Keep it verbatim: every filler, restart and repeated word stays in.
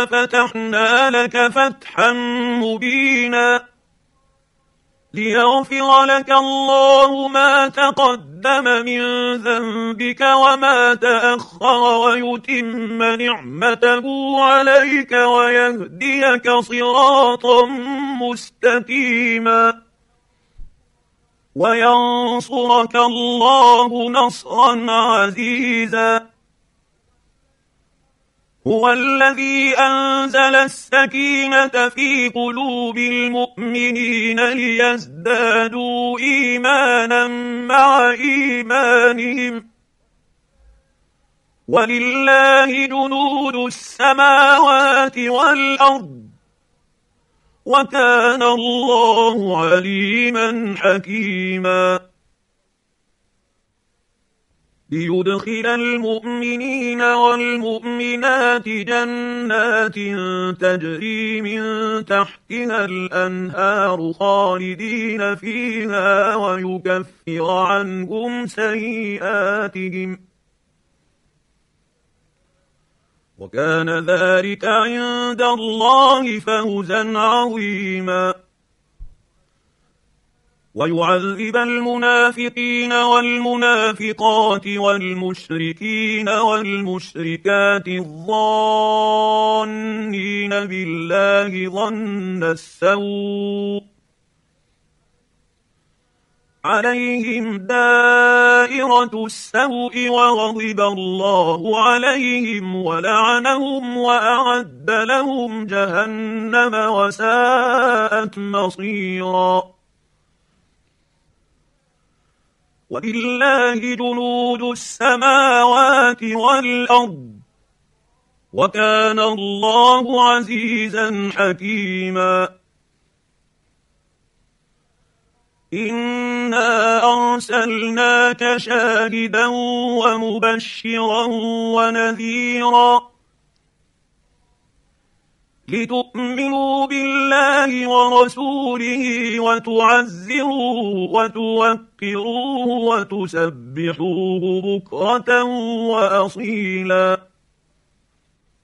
فتحنا لك فتحا مبينا ليغفر لك الله ما تقدم من ذنبك وما تأخر ويتم نعمته عليك ويهديك صراطا مستقيما وينصرك الله نصرا عزيزا. هو الذي أنزل السكينة في قلوب المؤمنين ليزدادوا إيمانا مع إيمانهم ولله جنود السماوات والأرض وكان الله عليما حكيما. ليدخل المؤمنين والمؤمنات جنات تجري من تحتها الأنهار خالدين فيها ويكفر عنهم سيئاتهم وكان ذلك عند الله فوزا عظيما. ويعذب المنافقين والمنافقات والمشركين والمشركات الظانين بالله ظن السوء عليهم دائرة السوء وغضب الله عليهم ولعنهم وأعد لهم جهنم وساءت مصيرا. ولله جنود السماوات والأرض وكان الله عزيزا حكيما. إنا أرسلناك شاهدا ومبشرا ونذيرا لتؤمنوا بالله ورسوله وتعزروه وتوقروه وتسبحوه بكرة وأصيلا.